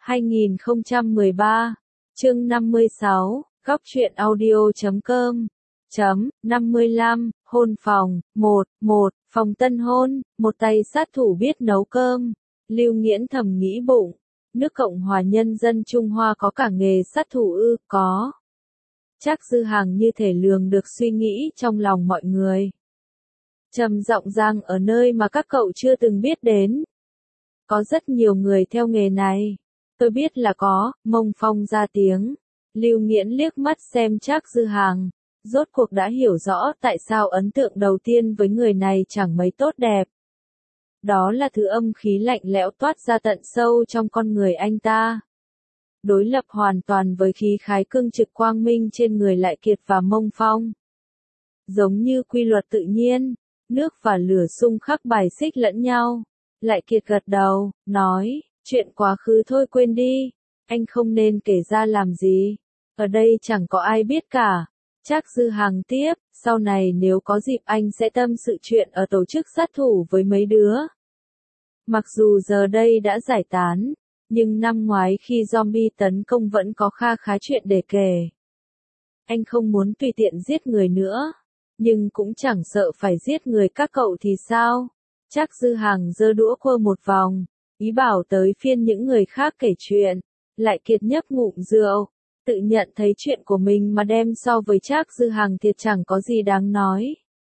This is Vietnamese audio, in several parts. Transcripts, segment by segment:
2013, chương 56, góc truyện audio.com. 55, hôn phòng, 1, phòng tân hôn, một tay sát thủ biết nấu cơm. Lưu Nghiễn thầm nghĩ bụng, nước Cộng hòa Nhân dân Trung Hoa có cả nghề sát thủ ư? Có. Trác Dư Hàng như thể lường được suy nghĩ trong lòng mọi người. Trầm giọng rằng ở nơi mà các cậu chưa từng biết đến. Có rất nhiều người theo nghề này. Tôi biết là có, Mông Phong ra tiếng. Lưu Nghiễn liếc mắt xem Trác Dư Hàng. Rốt cuộc đã hiểu rõ tại sao ấn tượng đầu tiên với người này chẳng mấy tốt đẹp. Đó là thứ âm khí lạnh lẽo toát ra tận sâu trong con người anh ta. Đối lập hoàn toàn với khí khái cương trực quang minh trên người Lại Kiệt và Mông Phong. Giống như quy luật tự nhiên, nước và lửa xung khắc bài xích lẫn nhau. Lại Kiệt gật đầu, nói, chuyện quá khứ thôi quên đi, anh không nên kể ra làm gì. Ở đây chẳng có ai biết cả. Trác Dư Hàng tiếp, sau này nếu có dịp anh sẽ tâm sự chuyện ở tổ chức sát thủ với mấy đứa. Mặc dù giờ đây đã giải tán, nhưng năm ngoái khi zombie tấn công vẫn có kha khá chuyện để kể. Anh không muốn tùy tiện giết người nữa, nhưng cũng chẳng sợ phải giết người các cậu thì sao? Trác Dư Hàng giơ đũa quơ một vòng, ý bảo tới phiên những người khác kể chuyện. Lại Kiệt nhấp ngụm rượu, tự nhận thấy chuyện của mình mà đem so với Trác Dư Hàng thiệt chẳng có gì đáng nói.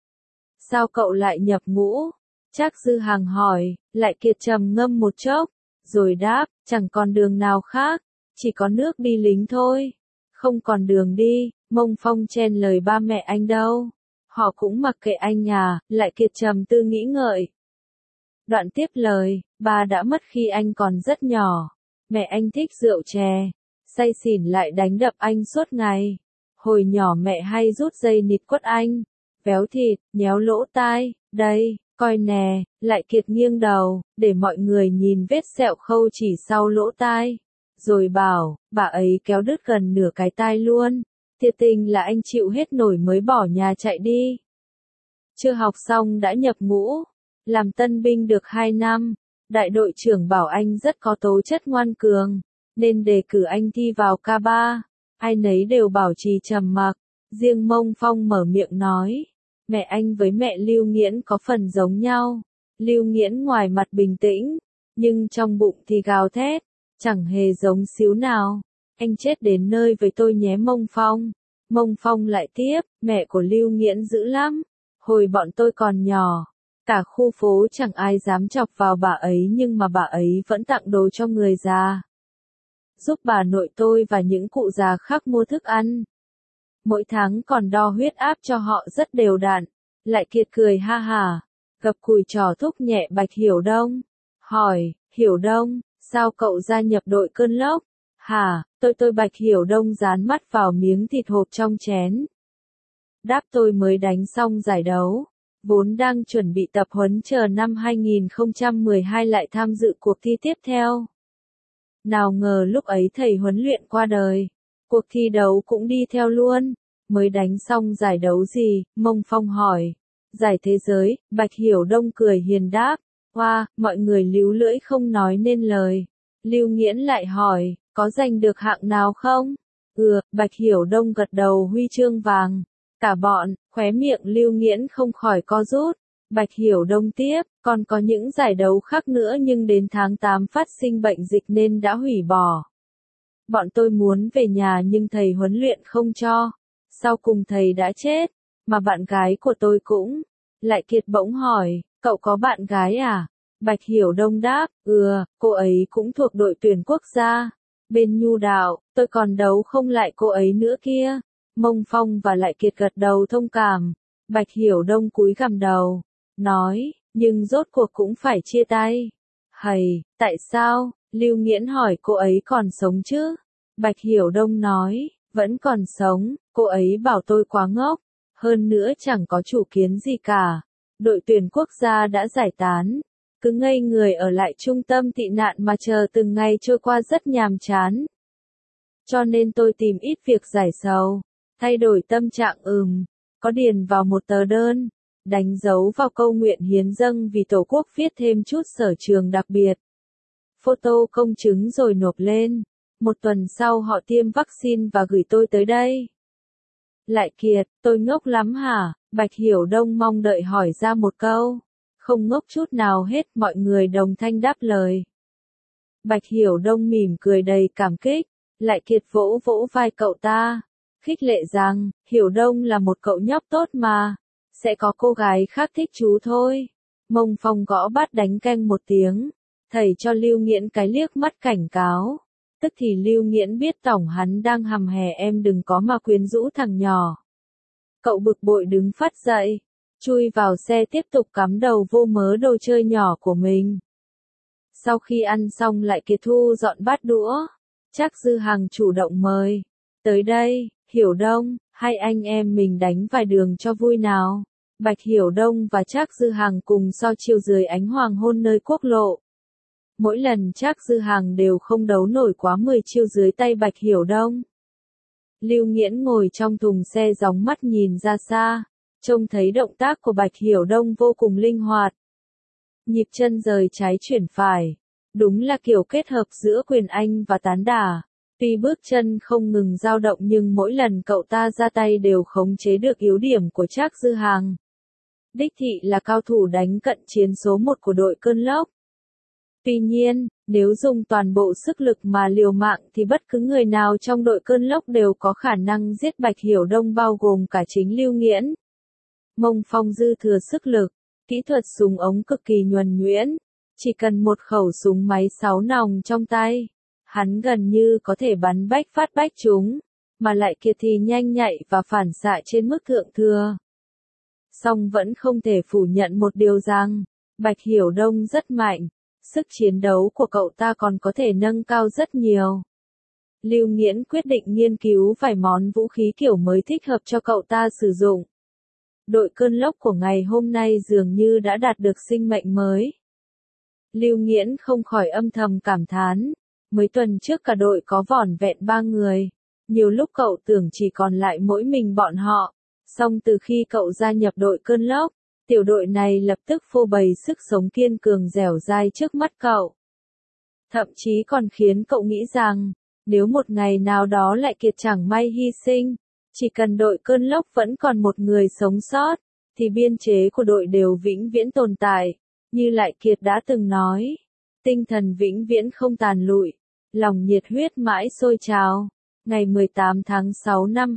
Sao cậu lại nhập ngũ? Trác Dư Hàng hỏi. Lại Kiệt trầm ngâm một chốc, rồi đáp, chẳng còn đường nào khác, chỉ có nước đi lính thôi. Không còn đường đi, Mông Phong chen lời ba mẹ anh đâu. Họ cũng mặc kệ anh à? Lại Kiệt trầm tư nghĩ ngợi. Đoạn tiếp lời, ba đã mất khi anh còn rất nhỏ. Mẹ anh thích rượu chè, say xỉn lại đánh đập anh suốt ngày. Hồi nhỏ mẹ hay rút dây nịt quất anh, véo thịt, nhéo lỗ tai, đây, coi nè. Lại Kiệt nghiêng đầu, để mọi người nhìn vết sẹo khâu chỉ sau lỗ tai. Rồi bảo, bà ấy kéo đứt gần nửa cái tai luôn. Thiệt tình là anh chịu hết nổi mới bỏ nhà chạy đi. Chưa học xong đã nhập ngũ, làm tân binh được 2 năm. Đại đội trưởng bảo anh rất có tố chất ngoan cường, nên đề cử anh thi vào K3. Ai nấy đều bảo trì trầm mặc, riêng Mông Phong mở miệng nói. Mẹ anh với mẹ Lưu Nghiễn có phần giống nhau. Lưu Nghiễn ngoài mặt bình tĩnh, nhưng trong bụng thì gào thét, chẳng hề giống xíu nào. Anh chết đến nơi với tôi nhé Mông Phong. Mông Phong lại tiếp, mẹ của Lưu Nghiễn dữ lắm. Hồi bọn tôi còn nhỏ, cả khu phố chẳng ai dám chọc vào bà ấy nhưng mà bà ấy vẫn tặng đồ cho người già. Giúp bà nội tôi và những cụ già khác mua thức ăn. Mỗi tháng còn đo huyết áp cho họ rất đều đặn. Lại Kiệt cười ha hả, gập cùi trò thúc nhẹ Bạch Hiểu Đông. Hỏi, Hiểu Đông, sao cậu gia nhập đội cơn lốc? Hả, tôi Bạch Hiểu Đông dán mắt vào miếng thịt hộp trong chén. Đáp tôi mới đánh xong giải đấu, vốn đang chuẩn bị tập huấn chờ năm 2012 lại tham dự cuộc thi tiếp theo. Nào ngờ lúc ấy thầy huấn luyện qua đời, cuộc thi đấu cũng đi theo luôn. Mới đánh xong giải đấu gì? Mông Phong hỏi. Giải thế giới. Bạch Hiểu Đông cười hiền đáp. Hoa, mọi người líu lưỡi không nói nên lời. Lưu Nghiễn lại hỏi, có giành được hạng nào không? Bạch Hiểu Đông gật đầu huy chương vàng. Cả bọn, khóe miệng Lưu Nghiễn không khỏi co rút. Bạch Hiểu Đông tiếp, còn có những giải đấu khác nữa nhưng đến tháng 8 phát sinh bệnh dịch nên đã hủy bỏ. Bọn tôi muốn về nhà nhưng thầy huấn luyện không cho. Sau cùng thầy đã chết, mà bạn gái của tôi cũng. Lại Kiệt bỗng hỏi, cậu có bạn gái à? Bạch Hiểu Đông đáp, cô ấy cũng thuộc đội tuyển quốc gia. Bên nhu đạo, tôi còn đấu không lại cô ấy nữa kia. Mông Phong và Lại Kiệt gật đầu thông cảm. Bạch Hiểu Đông cúi gằm đầu, nói, nhưng rốt cuộc cũng phải chia tay. Hầy, tại sao? Lưu Nghiễn hỏi cô ấy còn sống chứ? Bạch Hiểu Đông nói, vẫn còn sống, cô ấy bảo tôi quá ngốc. Hơn nữa chẳng có chủ kiến gì cả. Đội tuyển quốc gia đã giải tán. Cứ ngây người ở lại trung tâm tị nạn mà chờ từng ngày trôi qua rất nhàm chán. Cho nên tôi tìm ít việc giải sầu. Thay đổi tâm trạng có điền vào một tờ đơn. Đánh dấu vào câu nguyện hiến dâng vì Tổ quốc viết thêm chút sở trường đặc biệt. photo công chứng rồi nộp lên. Một tuần sau họ tiêm vaccine và gửi tôi tới đây. Lại Kiệt, tôi ngốc lắm hả? Bạch Hiểu Đông mong đợi hỏi ra một câu. Không ngốc chút nào hết, mọi người đồng thanh đáp lời. Bạch Hiểu Đông mỉm cười đầy cảm kích. Lại Kiệt vỗ vỗ vai cậu ta, khích lệ rằng, Hiểu Đông là một cậu nhóc tốt mà, sẽ có cô gái khác thích chú thôi. Mông Phong gõ bát đánh canh một tiếng, thầy cho Lưu Nghiễn cái liếc mắt cảnh cáo. Tức thì Lưu Nghiễn biết tổng hắn đang hầm hè em đừng có mà quyến rũ thằng nhỏ. Cậu bực bội đứng phát dậy, chui vào xe tiếp tục cắm đầu vô mớ đồ chơi nhỏ của mình. Sau khi ăn xong Lại Kiệt thu dọn bát đũa. Trác Dư Hằng chủ động mời. Tới đây, Hiểu Đông, hai anh em mình đánh vài đường cho vui nào. Bạch Hiểu Đông và Trác Dư Hằng cùng so chiêu dưới ánh hoàng hôn nơi quốc lộ. Mỗi lần Trác Dư Hằng đều không đấu nổi quá 10 chiêu dưới tay Bạch Hiểu Đông. Lưu Nghiễn ngồi trong thùng xe gióng mắt nhìn ra xa, trông thấy động tác của Bạch Hiểu Đông vô cùng linh hoạt. Nhịp chân rời trái chuyển phải. Đúng là kiểu kết hợp giữa quyền Anh và tán đả. Tuy bước chân không ngừng dao động nhưng mỗi lần cậu ta ra tay đều khống chế được yếu điểm của Trác Dư Hằng. Đích thị là cao thủ đánh cận chiến số 1 của đội Cơn Lốc. Tuy nhiên, nếu dùng toàn bộ sức lực mà liều mạng thì bất cứ người nào trong đội Cơn Lốc đều có khả năng giết Bạch Hiểu Đông bao gồm cả chính Lưu Nghiễn. Mông Phong dư thừa sức lực, kỹ thuật súng ống cực kỳ nhuần nhuyễn. Chỉ cần một khẩu súng máy 6 nòng trong tay, hắn gần như có thể bắn bách phát bách chúng, mà Lại Kiệt thì nhanh nhạy và phản xạ trên mức thượng thừa. Song vẫn không thể phủ nhận một điều rằng, Bạch Hiểu Đông rất mạnh, sức chiến đấu của cậu ta còn có thể nâng cao rất nhiều. Lưu Nghiễn quyết định nghiên cứu vài món vũ khí kiểu mới thích hợp cho cậu ta sử dụng. Đội Cơn Lốc của ngày hôm nay dường như đã đạt được sinh mệnh mới. Lưu Nghiễn không khỏi âm thầm cảm thán, mấy tuần trước cả đội có vỏn vẹn 3 người, nhiều lúc cậu tưởng chỉ còn lại mỗi mình bọn họ, song từ khi cậu gia nhập đội Cơn Lốc, tiểu đội này lập tức phô bày sức sống kiên cường dẻo dai trước mắt cậu. Thậm chí còn khiến cậu nghĩ rằng, nếu một ngày nào đó Lại Kiệt chẳng may hy sinh, chỉ cần đội Cơn Lốc vẫn còn một người sống sót, thì biên chế của đội đều vĩnh viễn tồn tại. Như Lại Kiệt đã từng nói, tinh thần vĩnh viễn không tàn lụi, lòng nhiệt huyết mãi sôi trào. Ngày 18 tháng 6 năm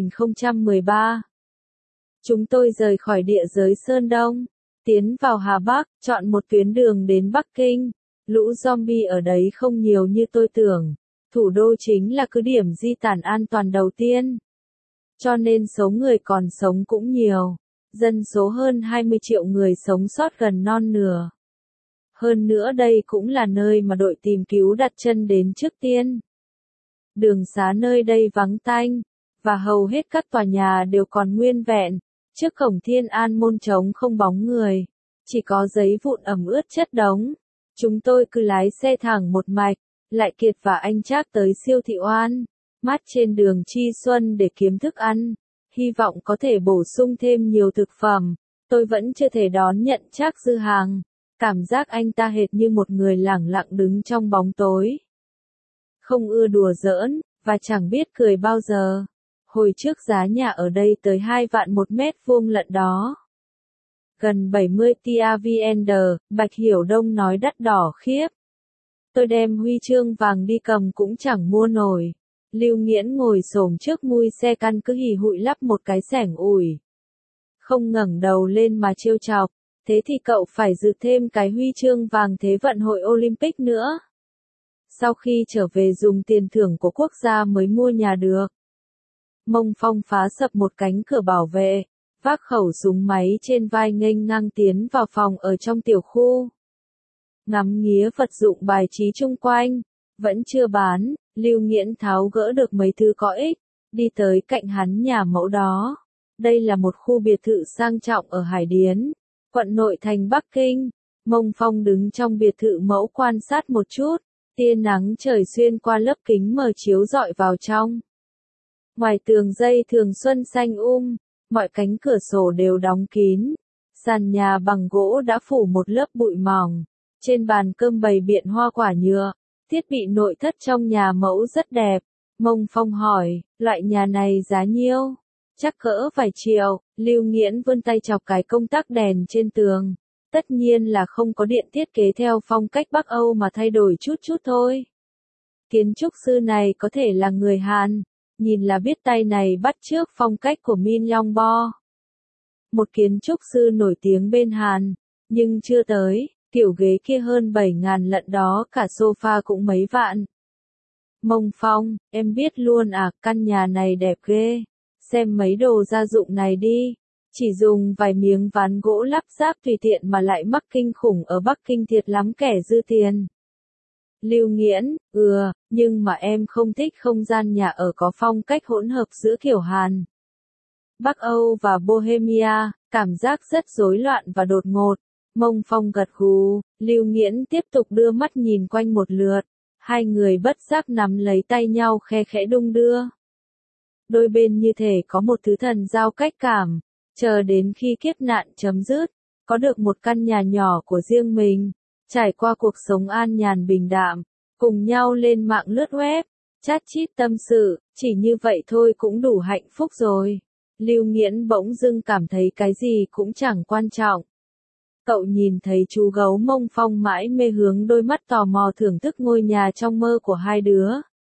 2013, chúng tôi rời khỏi địa giới Sơn Đông, tiến vào Hà Bắc, chọn một tuyến đường đến Bắc Kinh. Lũ zombie ở đấy không nhiều như tôi tưởng, thủ đô chính là cứ điểm di tản an toàn đầu tiên. Cho nên số người còn sống cũng nhiều. Dân số hơn 20 triệu người sống sót gần non nửa. Hơn nữa đây cũng là nơi mà đội tìm cứu đặt chân đến trước tiên. Đường xá nơi đây vắng tanh, và hầu hết các tòa nhà đều còn nguyên vẹn. Trước cổng Thiên An môn trống không bóng người, chỉ có giấy vụn ẩm ướt chất đống. Chúng tôi cứ lái xe thẳng một mạch, Lại Kiệt và anh Trác tới siêu thị Oan, mát trên đường Chi Xuân để kiếm thức ăn. Hy vọng có thể bổ sung thêm nhiều thực phẩm. Tôi vẫn chưa thể đón nhận Trác Dư Hằng. Cảm giác anh ta hệt như một người lẳng lặng đứng trong bóng tối. Không ưa đùa giỡn, và chẳng biết cười bao giờ. Hồi trước giá nhà ở đây tới 2 vạn một mét vuông lận đó. Gần 70 TAVN, Bạch Hiểu Đông nói đắt đỏ khiếp. Tôi đem huy chương vàng đi cầm cũng chẳng mua nổi. Lưu Nghiễn ngồi xổm trước mui xe căn cứ hì hụi lắp một cái xẻng ủi. Không ngẩng đầu lên mà trêu chọc, thế thì cậu phải dự thêm cái huy chương vàng Thế vận hội Olympic nữa. Sau khi trở về dùng tiền thưởng của quốc gia mới mua nhà được. Mông Phong phá sập một cánh cửa bảo vệ, vác khẩu súng máy trên vai nghênh ngang tiến vào phòng ở trong tiểu khu. Ngắm nghía vật dụng bài trí chung quanh, vẫn chưa bán. Lưu Nghiễn tháo gỡ được mấy thứ có ích, đi tới cạnh hắn nhà mẫu đó. Đây là một khu biệt thự sang trọng ở Hải Điến, quận nội thành Bắc Kinh. Mông Phong đứng trong biệt thự mẫu quan sát một chút, tia nắng trời xuyên qua lớp kính mờ chiếu rọi vào trong. Ngoài tường dây thường xuân xanh mọi cánh cửa sổ đều đóng kín. Sàn nhà bằng gỗ đã phủ một lớp bụi mỏng, Trên bàn cơm bày biện hoa quả nhựa, thiết bị nội thất trong nhà mẫu rất đẹp. Mông Phong hỏi, loại nhà này giá nhiêu? Chắc cỡ vài triệu. Lưu Nghiễn vươn tay chọc cái công tắc đèn trên tường. Tất nhiên là không có điện, thiết kế theo phong cách Bắc Âu mà thay đổi chút chút thôi. Kiến trúc sư này có thể là người Hàn, nhìn là biết tay này bắt chước phong cách của Min Yong Bo. Một kiến trúc sư nổi tiếng bên Hàn, nhưng chưa tới, kiểu ghế kia hơn 7.000 lận đó, cả sofa cũng mấy vạn. Mông Phong, em biết luôn à, căn nhà này đẹp ghê. Xem mấy đồ gia dụng này đi. Chỉ dùng vài miếng ván gỗ lắp ráp tùy tiện mà lại mắc kinh khủng, ở Bắc Kinh thiệt lắm kẻ dư tiền. Lưu Nghiễn, nhưng mà em không thích không gian nhà ở có phong cách hỗn hợp giữa kiểu Hàn, Bắc Âu và Bohemia, cảm giác rất rối loạn và đột ngột. Mông Phong gật gù, Lưu Nghiễn tiếp tục đưa mắt nhìn quanh một lượt, hai người bất giác nắm lấy tay nhau khe khẽ đung đưa. Đôi bên như thể có một thứ thần giao cách cảm, chờ đến khi kiếp nạn chấm dứt, có được một căn nhà nhỏ của riêng mình, trải qua cuộc sống an nhàn bình đạm, cùng nhau lên mạng lướt web, chat chít tâm sự, chỉ như vậy thôi cũng đủ hạnh phúc rồi. Lưu Nghiễn bỗng dưng cảm thấy cái gì cũng chẳng quan trọng. Cậu nhìn thấy chú gấu Mông Phong mãi mê hướng đôi mắt tò mò thưởng thức ngôi nhà trong mơ của hai đứa.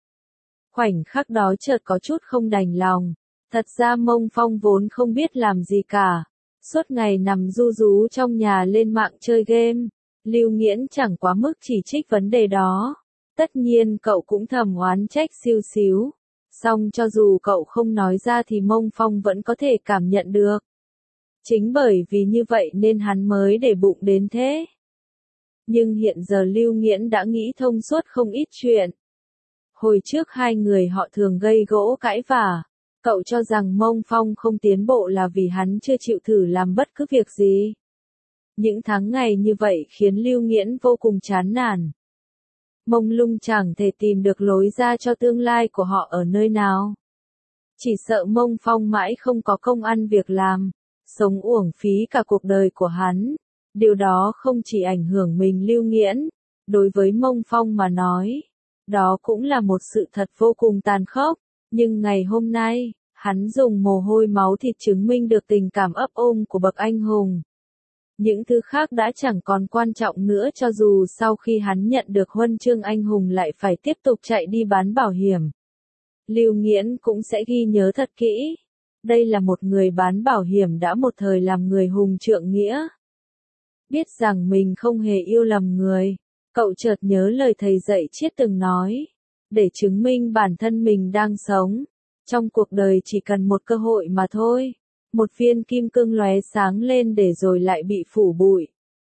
Khoảnh khắc đó chợt có chút không đành lòng. Thật ra Mông Phong vốn không biết làm gì cả. Suốt ngày nằm ru rú trong nhà lên mạng chơi game. Lưu Nghiễn chẳng quá mức chỉ trích vấn đề đó. Tất nhiên cậu cũng thầm oán trách xíu xíu. Song cho dù cậu không nói ra thì Mông Phong vẫn có thể cảm nhận được. Chính bởi vì như vậy nên hắn mới để bụng đến thế. Nhưng hiện giờ Lưu Nghiễn đã nghĩ thông suốt không ít chuyện. Hồi trước hai người họ thường gây gỗ cãi vả. Cậu cho rằng Mông Phong không tiến bộ là vì hắn chưa chịu thử làm bất cứ việc gì. Những tháng ngày như vậy khiến Lưu Nghiễn vô cùng chán nản. Mông Lung chẳng thể tìm được lối ra cho tương lai của họ ở nơi nào. Chỉ sợ Mông Phong mãi không có công ăn việc làm, sống uổng phí cả cuộc đời của hắn. Điều đó không chỉ ảnh hưởng mình Lưu Nghiễn, đối với Mông Phong mà nói, đó cũng là một sự thật vô cùng tàn khốc. Nhưng ngày hôm nay, hắn dùng mồ hôi máu thịt chứng minh được tình cảm ấp ôm của bậc anh hùng. Những thứ khác đã chẳng còn quan trọng nữa, cho dù sau khi hắn nhận được huân chương anh hùng lại phải tiếp tục chạy đi bán bảo hiểm. Lưu Nghiễn cũng sẽ ghi nhớ thật kỹ. Đây là một người bán bảo hiểm đã một thời làm người hùng trượng nghĩa. Biết rằng mình không hề yêu lầm người, cậu chợt nhớ lời thầy dạy triết từng nói. Để chứng minh bản thân mình đang sống, trong cuộc đời chỉ cần một cơ hội mà thôi. Một viên kim cương lóe sáng lên để rồi lại bị phủ bụi.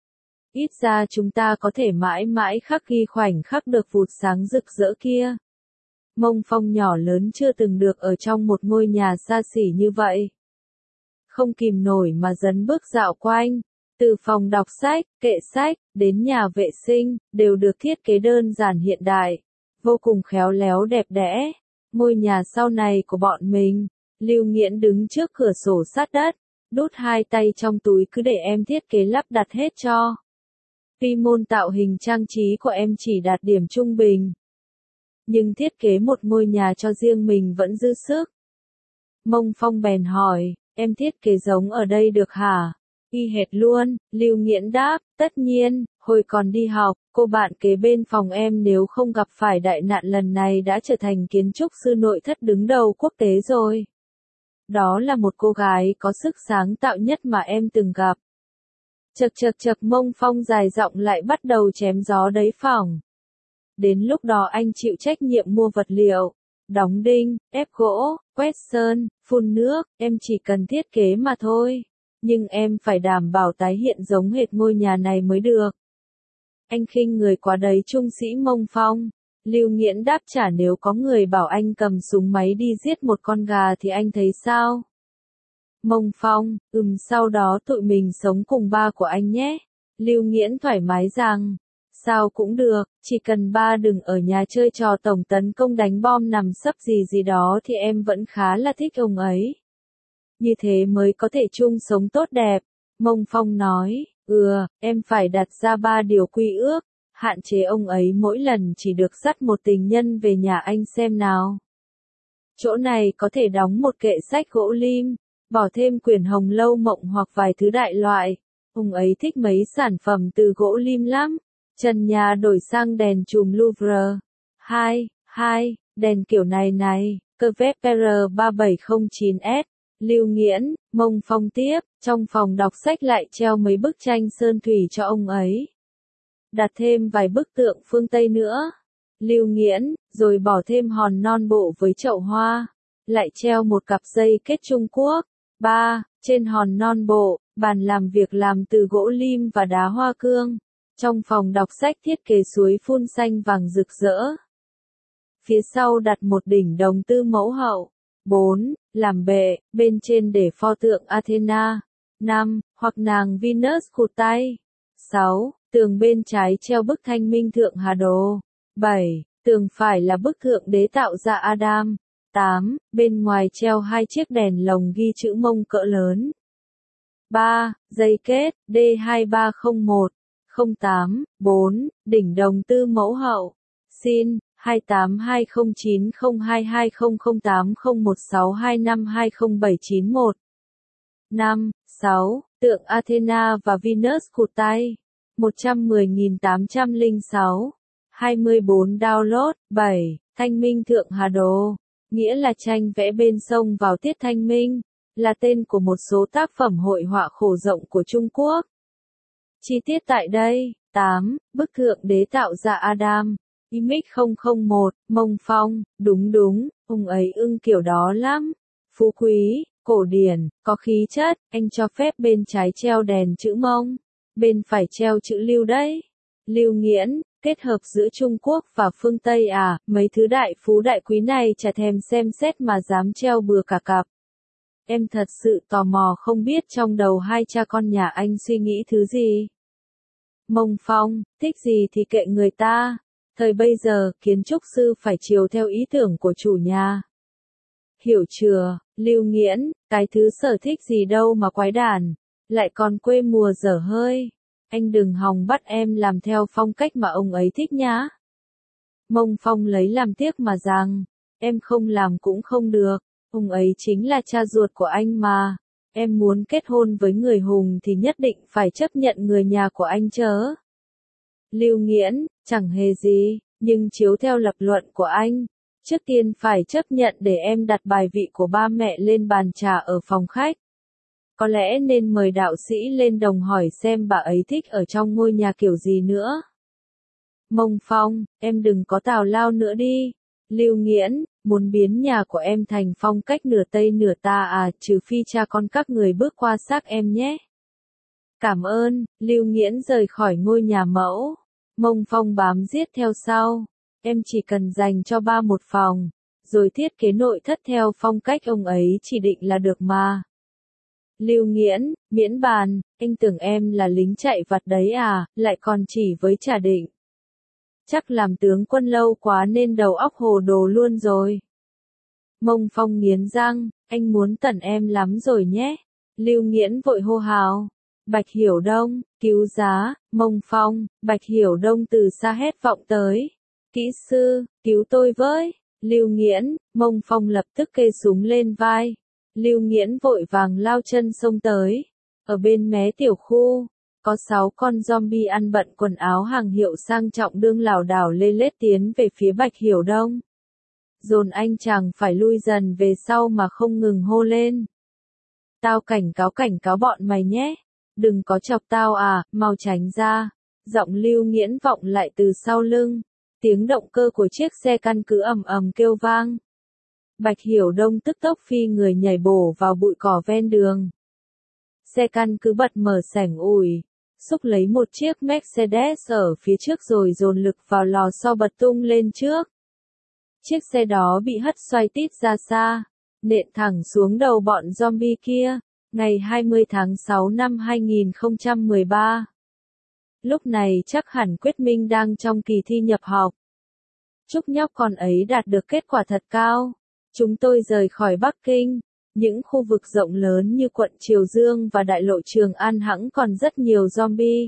Ít ra chúng ta có thể mãi mãi khắc ghi khoảnh khắc được vụt sáng rực rỡ kia. Mông Phong nhỏ lớn chưa từng được ở trong một ngôi nhà xa xỉ như vậy. Không kìm nổi mà dấn bước dạo quanh. Từ phòng đọc sách, kệ sách, đến nhà vệ sinh, đều được thiết kế đơn giản hiện đại. Vô cùng khéo léo đẹp đẽ. Ngôi nhà sau này của bọn mình. Lưu Nghiễn đứng trước cửa sổ sát đất, đút hai tay trong túi, cứ để em thiết kế lắp đặt hết cho. Tuy môn tạo hình trang trí của em chỉ đạt điểm trung bình, nhưng thiết kế một ngôi nhà cho riêng mình vẫn dư sức. Mông Phong bèn hỏi, em thiết kế giống ở đây được hả? Y hệt luôn, Lưu Nghiễn đáp, tất nhiên, hồi còn đi học, cô bạn kế bên phòng em nếu không gặp phải đại nạn lần này đã trở thành kiến trúc sư nội thất đứng đầu quốc tế rồi. Đó là một cô gái có sức sáng tạo nhất mà em từng gặp. Chật Mông Phong dài giọng lại bắt đầu chém gió đấy phỏng. Đến lúc đó anh chịu trách nhiệm mua vật liệu, đóng đinh, ép gỗ, quét sơn, phun nước, em chỉ cần thiết kế mà thôi. Nhưng em phải đảm bảo tái hiện giống hệt ngôi nhà này mới được. Anh khinh người quá đấy trung sĩ Mông Phong. Lưu Nghiễn đáp trả, nếu có người bảo anh cầm súng máy đi giết một con gà thì anh thấy sao? Mông Phong, sau đó tụi mình sống cùng ba của anh nhé. Lưu Nghiễn thoải mái rằng, sao cũng được, chỉ cần ba đừng ở nhà chơi trò tổng tấn công đánh bom nằm sấp gì đó thì em vẫn khá là thích ông ấy. Như thế mới có thể chung sống tốt đẹp. Mông Phong nói, Em phải đặt ra 3 điều quy ước, hạn chế ông ấy mỗi lần chỉ được dắt một tình nhân về nhà anh xem nào. Chỗ này có thể đóng một kệ sách gỗ lim, bỏ thêm quyển Hồng Lâu Mộng hoặc vài thứ đại loại. Ông ấy thích mấy sản phẩm từ gỗ lim lắm. Trần nhà đổi sang đèn chùm Louvre. 2. Đèn kiểu này này, Curved R3709S. Lưu Nghiễn, Mông Phong tiếp, trong phòng đọc sách lại treo mấy bức tranh sơn thủy cho ông ấy. Đặt thêm vài bức tượng phương Tây nữa. Lưu Nghiễn, rồi bỏ thêm hòn non bộ với chậu hoa. Lại treo một cặp dây kết Trung Quốc. 3. Trên hòn non bộ, bàn làm việc làm từ gỗ lim và đá hoa cương. Trong phòng đọc sách thiết kế suối phun xanh vàng rực rỡ. Phía sau đặt một đỉnh đồng tư mẫu hậu. 4. Làm bệ, bên trên để pho tượng Athena. 5. Hoặc nàng Venus cụt tay. 6. Tường bên trái treo bức Thanh Minh Thượng Hà Đồ. 7. Tường phải là bức Thượng Đế tạo ra Adam. 8. Bên ngoài treo 2 chiếc đèn lồng ghi chữ Mông cỡ lớn. 3. Dây kết, D2301. 08. 4. Đỉnh đồng tư mẫu hậu. Xin, 28200220080162520791. 5. 6. Tượng Athena và Venus cụt tay. 110.806. 24 download. 7. Thanh Minh Thượng Hà Đồ. Nghĩa là tranh vẽ bên sông vào tiết thanh minh. Là tên của một số tác phẩm hội họa khổ rộng của Trung Quốc. Chi tiết tại đây. 8. Bức Thượng Đế tạo ra Adam. Image 001, Mông Phong, đúng, ông ấy ưng kiểu đó lắm. Phú quý, cổ điển, có khí chất, anh cho phép bên trái treo đèn chữ Mông, bên phải treo chữ Lưu đấy. Lưu Nghiễn, kết hợp giữa Trung Quốc và phương Tây à, mấy thứ đại phú đại quý này chả thèm xem xét mà dám treo bừa cả cặp. Em thật sự tò mò không biết trong đầu hai cha con nhà anh suy nghĩ thứ gì. Mông Phong, thích gì thì kệ người ta. Thời bây giờ, kiến trúc sư phải chiều theo ý tưởng của chủ nhà. Hiểu chưa, Lưu Nghiễn, cái thứ sở thích gì đâu mà quái đản, lại còn quê mùa dở hơi. Anh đừng hòng bắt em làm theo phong cách mà ông ấy thích nhá. Mông Phong lấy làm tiếc mà rằng, em không làm cũng không được, ông ấy chính là cha ruột của anh mà. Em muốn kết hôn với người hùng thì nhất định phải chấp nhận người nhà của anh chớ. Lưu Nghiễn, chẳng hề gì, nhưng chiếu theo lập luận của anh, trước tiên phải chấp nhận để em đặt bài vị của ba mẹ lên bàn trà ở phòng khách. Có lẽ nên mời đạo sĩ lên đồng hỏi xem bà ấy thích ở trong ngôi nhà kiểu gì nữa. Mông Phong, em đừng có tào lao nữa đi. Lưu Nghiễn, muốn biến nhà của em thành phong cách nửa Tây nửa ta à, trừ phi cha con các người bước qua xác em nhé. Cảm ơn, Lưu Nghiễn rời khỏi ngôi nhà mẫu. Mông Phong bám giết theo sau. Em chỉ cần dành cho ba một phòng, rồi thiết kế nội thất theo phong cách ông ấy chỉ định là được mà. Lưu Nghiễn, miễn bàn, anh tưởng em là lính chạy vặt đấy à, lại còn chỉ với trả định. Chắc làm tướng quân lâu quá nên đầu óc hồ đồ luôn rồi. Mông Phong nghiến răng, anh muốn tẩn em lắm rồi nhé. Lưu Nghiễn vội hô hào. Bạch Hiểu Đông, cứu giá, Mông Phong, Bạch Hiểu Đông từ xa hét vọng tới. Kỹ sư, cứu tôi với. Lưu Nghiễn, Mông Phong lập tức kê súng lên vai. Lưu Nghiễn vội vàng lao chân xông tới. Ở bên mé tiểu khu, có 6 con zombie ăn bận quần áo hàng hiệu sang trọng đương lảo đảo lê lết tiến về phía Bạch Hiểu Đông. Dồn anh chàng phải lui dần về sau mà không ngừng hô lên. Tao cảnh cáo bọn mày nhé. Đừng có chọc tao à, mau tránh ra. Giọng Lưu Nghiễn vọng lại từ sau lưng. Tiếng động cơ của chiếc xe căn cứ ầm ầm kêu vang. Bạch Hiểu Đông tức tốc phi người nhảy bổ vào bụi cỏ ven đường. Xe căn cứ bật mở sảnh ủi, xúc lấy một chiếc Mercedes ở phía trước rồi dồn lực vào lò xo bật tung lên trước. Chiếc xe đó bị hất xoay tít ra xa, nện thẳng xuống đầu bọn zombie kia. Ngày 20 tháng 6 năm 2013. Lúc này chắc hẳn Quyết Minh đang trong kỳ thi nhập học. Chúc nhóc con ấy đạt được kết quả thật cao. Chúng tôi rời khỏi Bắc Kinh. Những khu vực rộng lớn như quận Triều Dương và đại lộ Trường An hẵng còn rất nhiều zombie.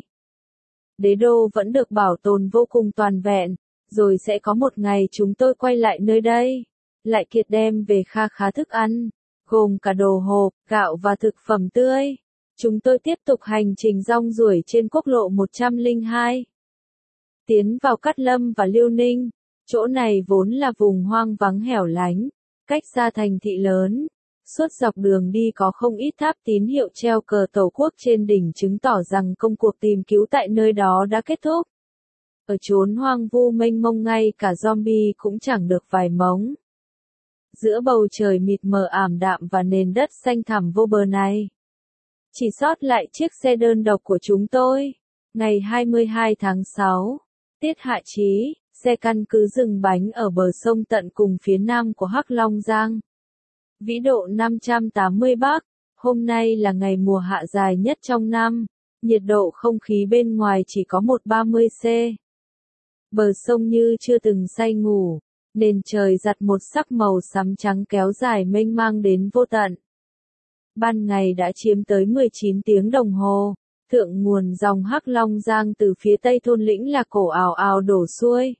Đế đô vẫn được bảo tồn vô cùng toàn vẹn, rồi sẽ có một ngày chúng tôi quay lại nơi đây. Lại Kiệt đem về kha khá thức ăn, gồm cả đồ hộp, gạo và thực phẩm tươi. Chúng tôi tiếp tục hành trình rong ruổi trên quốc lộ 102. Tiến vào Cát Lâm và Liêu Ninh. Chỗ này vốn là vùng hoang vắng hẻo lánh, cách xa thành thị lớn. Suốt dọc đường đi có không ít tháp tín hiệu treo cờ Tổ quốc trên đỉnh chứng tỏ rằng công cuộc tìm cứu tại nơi đó đã kết thúc. Ở chốn hoang vu mênh mông ngay cả zombie cũng chẳng được vài mống. Giữa bầu trời mịt mờ ảm đạm và nền đất xanh thẳm vô bờ này, chỉ sót lại chiếc xe đơn độc của chúng tôi. Ngày 22 tháng 6, tiết hạ chí, xe căn cứ dừng bánh ở bờ sông tận cùng phía nam của Hắc Long Giang. Vĩ độ 580 Bắc, hôm nay là ngày mùa hạ dài nhất trong năm, nhiệt độ không khí bên ngoài chỉ có 130°C. Bờ sông như chưa từng say ngủ, nền trời giặt một sắc màu xám trắng kéo dài mênh mang đến vô tận. Ban ngày đã chiếm tới 19 tiếng đồng hồ, thượng nguồn dòng Hắc Long Giang từ phía tây thôn Lĩnh Lạc Cổ ào ào đổ xuôi.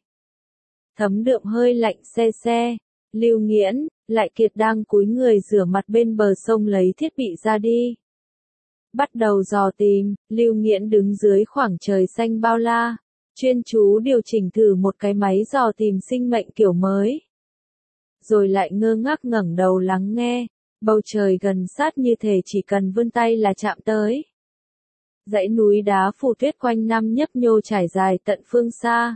Thấm đượm hơi lạnh se se, Lưu Nghiễn, Lại Kiệt đang cúi người rửa mặt bên bờ sông lấy thiết bị ra đi. Bắt đầu dò tìm, Lưu Nghiễn đứng dưới khoảng trời xanh bao la, chuyên chú điều chỉnh thử một cái máy dò tìm sinh mệnh kiểu mới. Rồi lại ngơ ngác ngẩng đầu lắng nghe, bầu trời gần sát như thể chỉ cần vươn tay là chạm tới. Dãy núi đá phủ tuyết quanh năm nhấp nhô trải dài tận phương xa.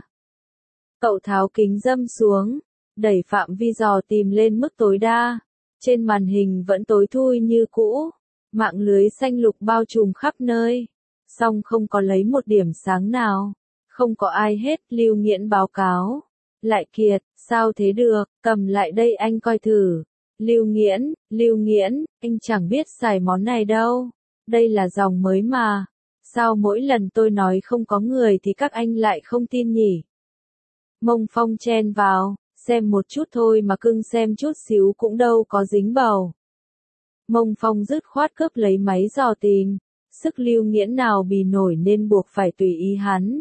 Cậu tháo kính râm xuống, đẩy phạm vi dò tìm lên mức tối đa. Trên màn hình vẫn tối thui như cũ, mạng lưới xanh lục bao trùm khắp nơi, song không có lấy một điểm sáng nào. Không có ai hết, Lưu Nghiễn báo cáo. Lại Kiệt, sao thế được, cầm lại đây anh coi thử. Lưu Nghiễn, anh chẳng biết xài món này đâu. Đây là dòng mới mà. Sao mỗi lần tôi nói không có người thì các anh lại không tin nhỉ? Mông Phong chen vào, xem một chút thôi mà cưng xem chút xíu cũng đâu có dính bầu. Mông Phong dứt khoát cướp lấy máy dò tìm, sức Lưu Nghiễn nào bì nổi nên buộc phải tùy ý hắn.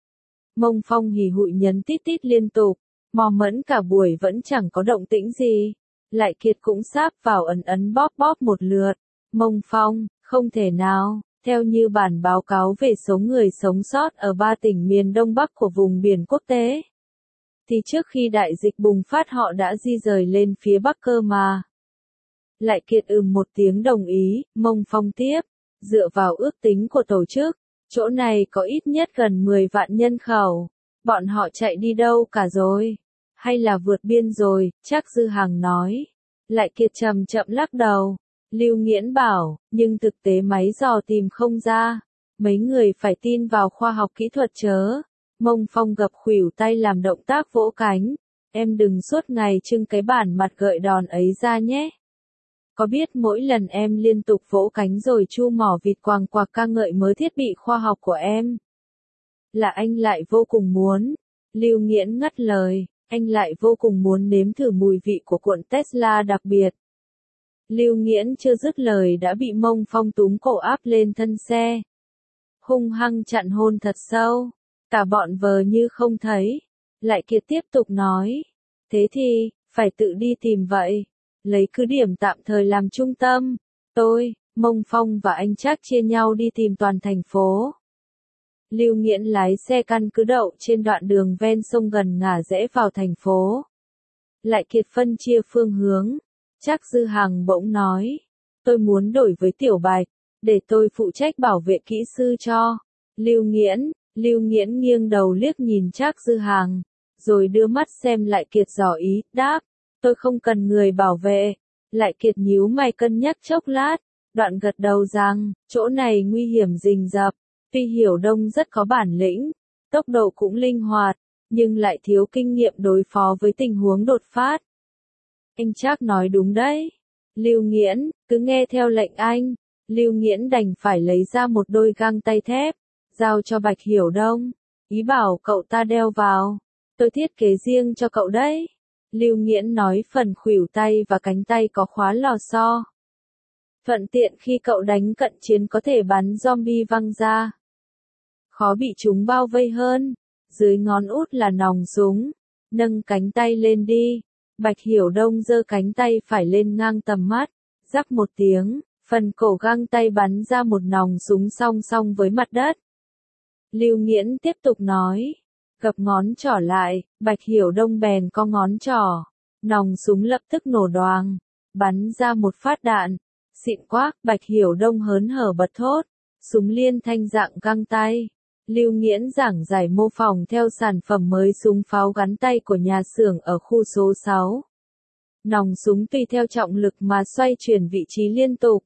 Mông Phong hì hụi nhấn tít tít liên tục, mò mẫm cả buổi vẫn chẳng có động tĩnh gì. Lại Kiệt cũng sáp vào ấn ấn bóp bóp một lượt. Mông Phong, không thể nào, theo như bản báo cáo về số người sống sót ở 3 tỉnh miền Đông Bắc của vùng biển quốc tế, thì trước khi đại dịch bùng phát họ đã di rời lên phía Bắc cơ mà. Lại Kiệt một tiếng đồng ý, Mông Phong tiếp, dựa vào ước tính của tổ chức, chỗ này có ít nhất gần 10 vạn nhân khẩu. Bọn họ chạy đi đâu cả rồi? Hay là vượt biên rồi? Trác Dư Hằng nói. Lại Kiệt chậm chậm lắc đầu. Lưu Nghiễn bảo, nhưng thực tế máy dò tìm không ra. Mấy người phải tin vào khoa học kỹ thuật chớ. Mông Phong gập khuỷu tay làm động tác vỗ cánh. Em đừng suốt ngày trưng cái bản mặt gợi đòn ấy ra nhé. Có biết mỗi lần em liên tục vỗ cánh rồi chu mỏ vịt quàng quạc ca ngợi mới thiết bị khoa học của em, là anh lại vô cùng muốn. Lưu Nghiễn ngắt lời, anh lại vô cùng muốn nếm thử mùi vị của cuộn Tesla đặc biệt. Lưu Nghiễn chưa dứt lời đã bị Mông Phong túm cổ áp lên thân xe. Hung hăng chặn hôn thật sâu, cả bọn vờ như không thấy. Lại Kiệt tiếp tục nói, thế thì, phải tự đi tìm vậy. Lấy cứ điểm tạm thời làm trung tâm. Tôi, Mông Phong và anh Trác chia nhau đi tìm toàn thành phố. Lưu Nghiễn lái xe căn cứ đậu trên đoạn đường ven sông gần ngả rẽ vào thành phố. Lại Kiệt phân chia phương hướng. Trác Dư Hằng bỗng nói, tôi muốn đổi với Tiểu Bạch, để tôi phụ trách bảo vệ kỹ sư cho. Lưu Nghiễn nghiêng đầu liếc nhìn Trác Dư Hằng, rồi đưa mắt xem Lại Kiệt dò ý, đáp, tôi không cần người bảo vệ. Lại Kiệt nhíu mày cân nhắc chốc lát, đoạn gật đầu rằng, chỗ này nguy hiểm rình rập. Tuy Hiểu Đông rất có bản lĩnh, tốc độ cũng linh hoạt, nhưng lại thiếu kinh nghiệm đối phó với tình huống đột phát. Anh Trác nói đúng đấy. Lưu Nghiễn, cứ nghe theo lệnh anh. Lưu Nghiễn đành phải lấy ra một đôi găng tay thép, giao cho Bạch Hiểu Đông, ý bảo cậu ta đeo vào. Tôi thiết kế riêng cho cậu đấy. Lưu Nghiễn nói phần khuỷu tay và cánh tay có khóa lò xo. Thuận tiện khi cậu đánh cận chiến có thể bắn zombie văng ra. Khó bị chúng bao vây hơn. Dưới ngón út là nòng súng. Nâng cánh tay lên đi. Bạch Hiểu Đông giơ cánh tay phải lên ngang tầm mắt. Rắc một tiếng, phần cổ găng tay bắn ra một nòng súng song song với mặt đất. Lưu Nghiễn tiếp tục nói. Gập ngón trỏ lại, Bạch Hiểu Đông bèn co ngón trỏ. Nòng súng lập tức nổ đoàng. Bắn ra một phát đạn. Xịn quá, Bạch Hiểu Đông hớn hở bật thốt. Súng liên thanh dạng găng tay. Lưu Nghiễn giảng giải mô phỏng theo sản phẩm mới súng pháo gắn tay của nhà xưởng ở khu số 6. Nòng súng tùy theo trọng lực mà xoay chuyển vị trí liên tục.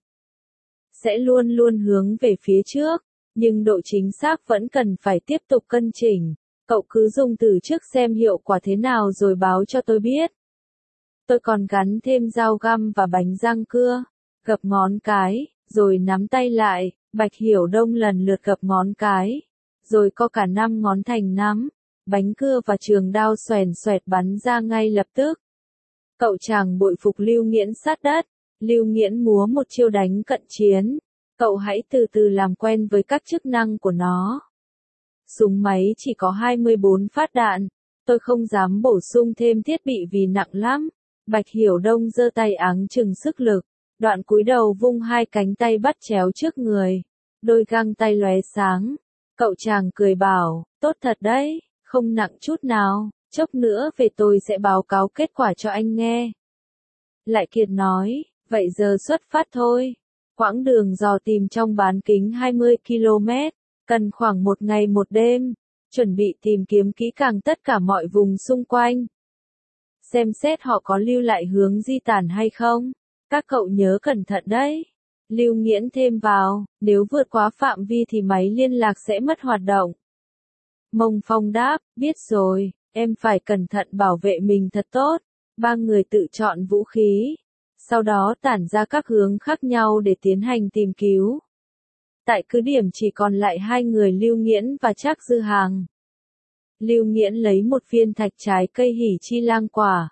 Sẽ luôn luôn hướng về phía trước, nhưng độ chính xác vẫn cần phải tiếp tục cân chỉnh. Cậu cứ dùng từ trước xem hiệu quả thế nào rồi báo cho tôi biết. Tôi còn gắn thêm dao găm và bánh răng cưa. Gập ngón cái, rồi nắm tay lại, Bạch Hiểu Đông lần lượt gập ngón cái. Rồi co cả 5 ngón thành nắm. Bánh cưa và trường đao xoèn xoẹt bắn ra ngay lập tức. Cậu chàng bội phục Lưu Nghiễn sát đất. Lưu Nghiễn múa một chiêu đánh cận chiến. Cậu hãy từ từ làm quen với các chức năng của nó. Súng máy chỉ có 24 phát đạn. Tôi không dám bổ sung thêm thiết bị vì nặng lắm. Bạch Hiểu Đông giơ tay áng chừng sức lực. Đoạn cúi đầu vung hai cánh tay bắt chéo trước người. Đôi găng tay lóe sáng. Cậu chàng cười bảo, tốt thật đấy, không nặng chút nào, chốc nữa về tôi sẽ báo cáo kết quả cho anh nghe. Lại Kiệt nói, vậy giờ xuất phát thôi. Quãng đường dò tìm trong bán kính 20 km, cần khoảng 1 ngày 1 đêm, chuẩn bị tìm kiếm kỹ càng tất cả mọi vùng xung quanh. Xem xét họ có lưu lại hướng di tản hay không, các cậu nhớ cẩn thận đấy. Lưu Nghiễn thêm vào, nếu vượt quá phạm vi thì máy liên lạc sẽ mất hoạt động. Mông Phong đáp, biết rồi, em phải cẩn thận bảo vệ mình thật tốt. 3 người tự chọn vũ khí. Sau đó tản ra các hướng khác nhau để tiến hành tìm cứu. Tại cứ điểm chỉ còn lại 2 người Lưu Nghiễn và Trác Dư Hàng. Lưu Nghiễn lấy một viên thạch trái cây hỉ chi lang quả.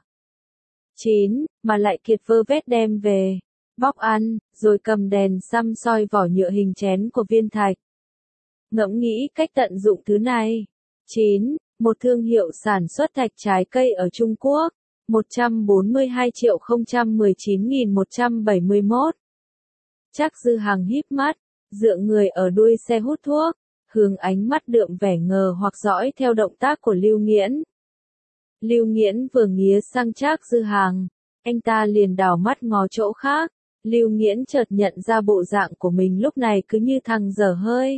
9, mà lại Kiệt vơ vét đem về. Bóc ăn, rồi cầm đèn xăm soi vỏ nhựa hình chén của viên thạch. Ngẫm nghĩ cách tận dụng thứ này. 9. Một thương hiệu sản xuất thạch trái cây ở Trung Quốc. 142.019.171. Trác Dư Hàng híp mắt, dựa người ở đuôi xe hút thuốc, hướng ánh mắt đượm vẻ ngờ hoặc dõi theo động tác của Lưu Nghiễn. Lưu Nghiễn vừa nghía sang Trác Dư Hàng, anh ta liền đảo mắt ngó chỗ khác. Lưu Nghiễn chợt nhận ra bộ dạng của mình lúc này cứ như thằng dở hơi.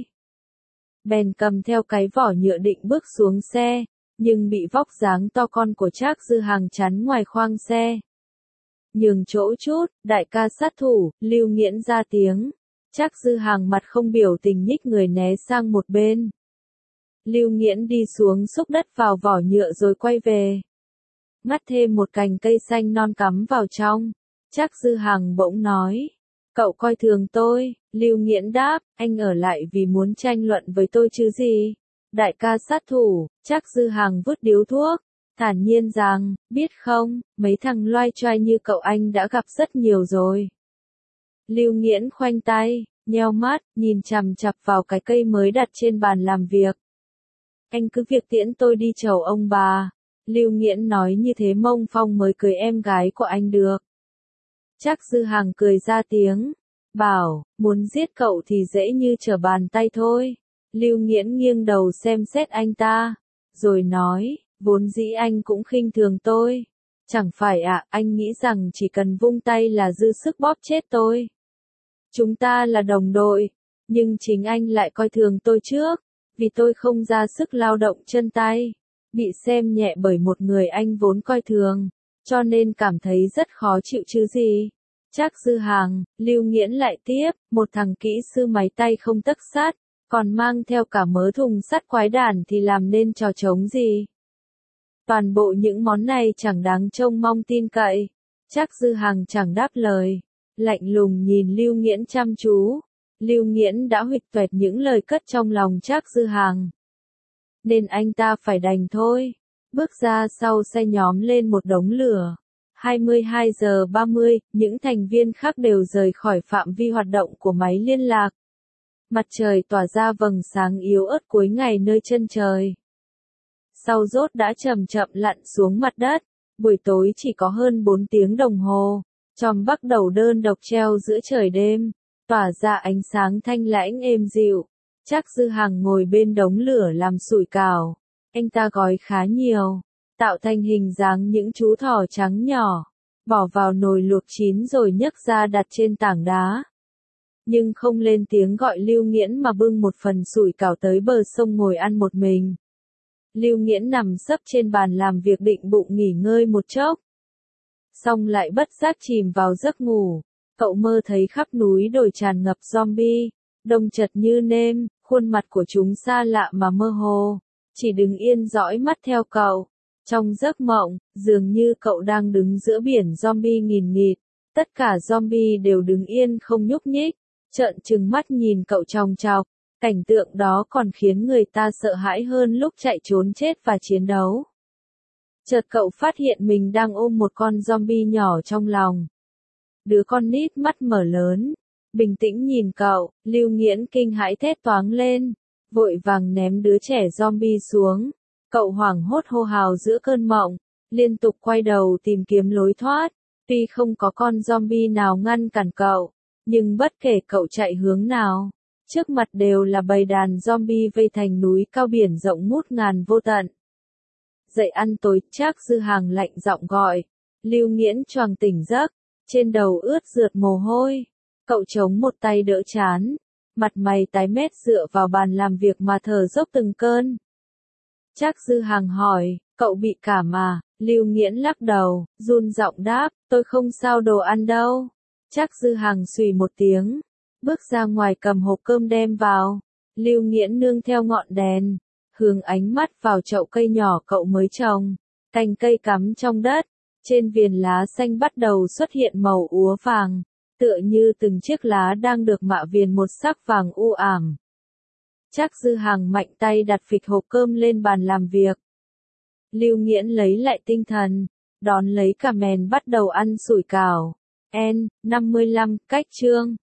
Bèn cầm theo cái vỏ nhựa định bước xuống xe, nhưng bị vóc dáng to con của Trác Dư Hàng chắn ngoài khoang xe. Nhường chỗ chút, đại ca sát thủ, Lưu Nghiễn ra tiếng. Trác Dư Hàng mặt không biểu tình nhích người né sang một bên. Lưu Nghiễn đi xuống xúc đất vào vỏ nhựa rồi quay về. Ngắt thêm một cành cây xanh non cắm vào trong. Trác Dư Hàng bỗng nói. Cậu coi thường tôi, Lưu Nghiễn đáp, anh ở lại vì muốn tranh luận với tôi chứ gì. Đại ca sát thủ, Trác Dư Hàng vứt điếu thuốc, thản nhiên rằng, biết không, mấy thằng loai choai như cậu anh đã gặp rất nhiều rồi. Lưu Nghiễn khoanh tay, nheo mắt, nhìn chằm chằm vào cái cây mới đặt trên bàn làm việc. Anh cứ việc tiễn tôi đi chầu ông bà. Lưu Nghiễn nói như thế Mông Phong mới cưới em gái của anh được. Trác Dư Hàng cười ra tiếng, bảo, muốn giết cậu thì dễ như trở bàn tay thôi. Lưu Nghiễn nghiêng đầu xem xét anh ta, rồi nói, vốn dĩ anh cũng khinh thường tôi. Chẳng phải ạ, anh nghĩ rằng chỉ cần vung tay là dư sức bóp chết tôi. Chúng ta là đồng đội, nhưng chính anh lại coi thường tôi trước, vì tôi không ra sức lao động chân tay, bị xem nhẹ bởi một người anh vốn coi thường, cho nên cảm thấy rất khó chịu chứ gì. Trác Dư Hàng, Lưu Nghiễn lại tiếp, một thằng kỹ sư máy tay không tấc sắt, còn mang theo cả mớ thùng sắt quái đản thì làm nên trò trống gì. Toàn bộ những món này chẳng đáng trông mong tin cậy. Trác Dư Hàng chẳng đáp lời, lạnh lùng nhìn Lưu Nghiễn chăm chú. Lưu Nghiễn đã huỵch toẹt những lời cất trong lòng Trác Dư Hàng. Nên anh ta phải đành thôi. Bước ra sau xe nhóm lên một đống lửa. 22 giờ 30, những thành viên khác đều rời khỏi phạm vi hoạt động của máy liên lạc. Mặt trời tỏa ra vầng sáng yếu ớt cuối ngày nơi chân trời. Sau rốt đã chậm chậm lặn xuống mặt đất. Buổi tối chỉ có hơn 4 tiếng đồng hồ. Chòm bắc đầu đơn độc treo giữa trời đêm, tỏa ra ánh sáng thanh lãnh êm dịu. Trác Dư Hằng ngồi bên đống lửa làm sủi cảo. Anh ta gói khá nhiều, tạo thành hình dáng những chú thỏ trắng nhỏ, bỏ vào nồi luộc chín rồi nhấc ra đặt trên tảng đá. Nhưng không lên tiếng gọi Lưu Nghiễn mà bưng một phần sủi cảo tới bờ sông ngồi ăn một mình. Lưu Nghiễn nằm sấp trên bàn làm việc định bụng nghỉ ngơi một chốc. Xong lại bất giác chìm vào giấc ngủ. Cậu mơ thấy khắp núi đồi tràn ngập zombie, đông chật như nêm, khuôn mặt của chúng xa lạ mà mơ hồ, chỉ đứng yên dõi mắt theo cậu. Trong giấc mộng, dường như cậu đang đứng giữa biển zombie nghìn nghịt, tất cả zombie đều đứng yên không nhúc nhích, trợn trừng mắt nhìn cậu chòng chọc. Cảnh tượng đó còn khiến người ta sợ hãi hơn lúc chạy trốn chết và chiến đấu. Chợt cậu phát hiện mình đang ôm một con zombie nhỏ trong lòng. Đứa con nít mắt mở lớn, bình tĩnh nhìn cậu. Lưu Nghiễn kinh hãi thét toáng lên, vội vàng ném đứa trẻ zombie xuống. Cậu hoảng hốt hô hào giữa cơn mộng, liên tục quay đầu tìm kiếm lối thoát. Tuy không có con zombie nào ngăn cản cậu, nhưng bất kể cậu chạy hướng nào, trước mặt đều là bầy đàn zombie vây thành núi cao biển rộng ngút ngàn vô tận. Dậy ăn tối, Trác Dư Hằng lạnh giọng gọi. Lưu Nghiễn choàng tỉnh giấc, trên đầu ướt rượt mồ hôi. Cậu chống một tay đỡ trán, mặt mày tái mét dựa vào bàn làm việc mà thở dốc từng cơn. Trác Dư Hằng hỏi, cậu bị cảm à? Lưu Nghiễn lắc đầu, run giọng đáp, tôi không sao đồ ăn đâu. Trác Dư Hằng xùy một tiếng, bước ra ngoài cầm hộp cơm đem vào. Lưu Nghiễn nương theo ngọn đèn, hướng ánh mắt vào chậu cây nhỏ cậu mới trồng. Cành cây cắm trong đất, trên viền lá xanh bắt đầu xuất hiện màu úa vàng, tựa như từng chiếc lá đang được mạ viền một sắc vàng u ảm. Trác Dư Hằng mạnh tay đặt phịch hộp cơm lên bàn làm việc. Lưu Nghiễn lấy lại tinh thần, đón lấy cà mèn bắt đầu ăn sủi cảo. N55, cách chương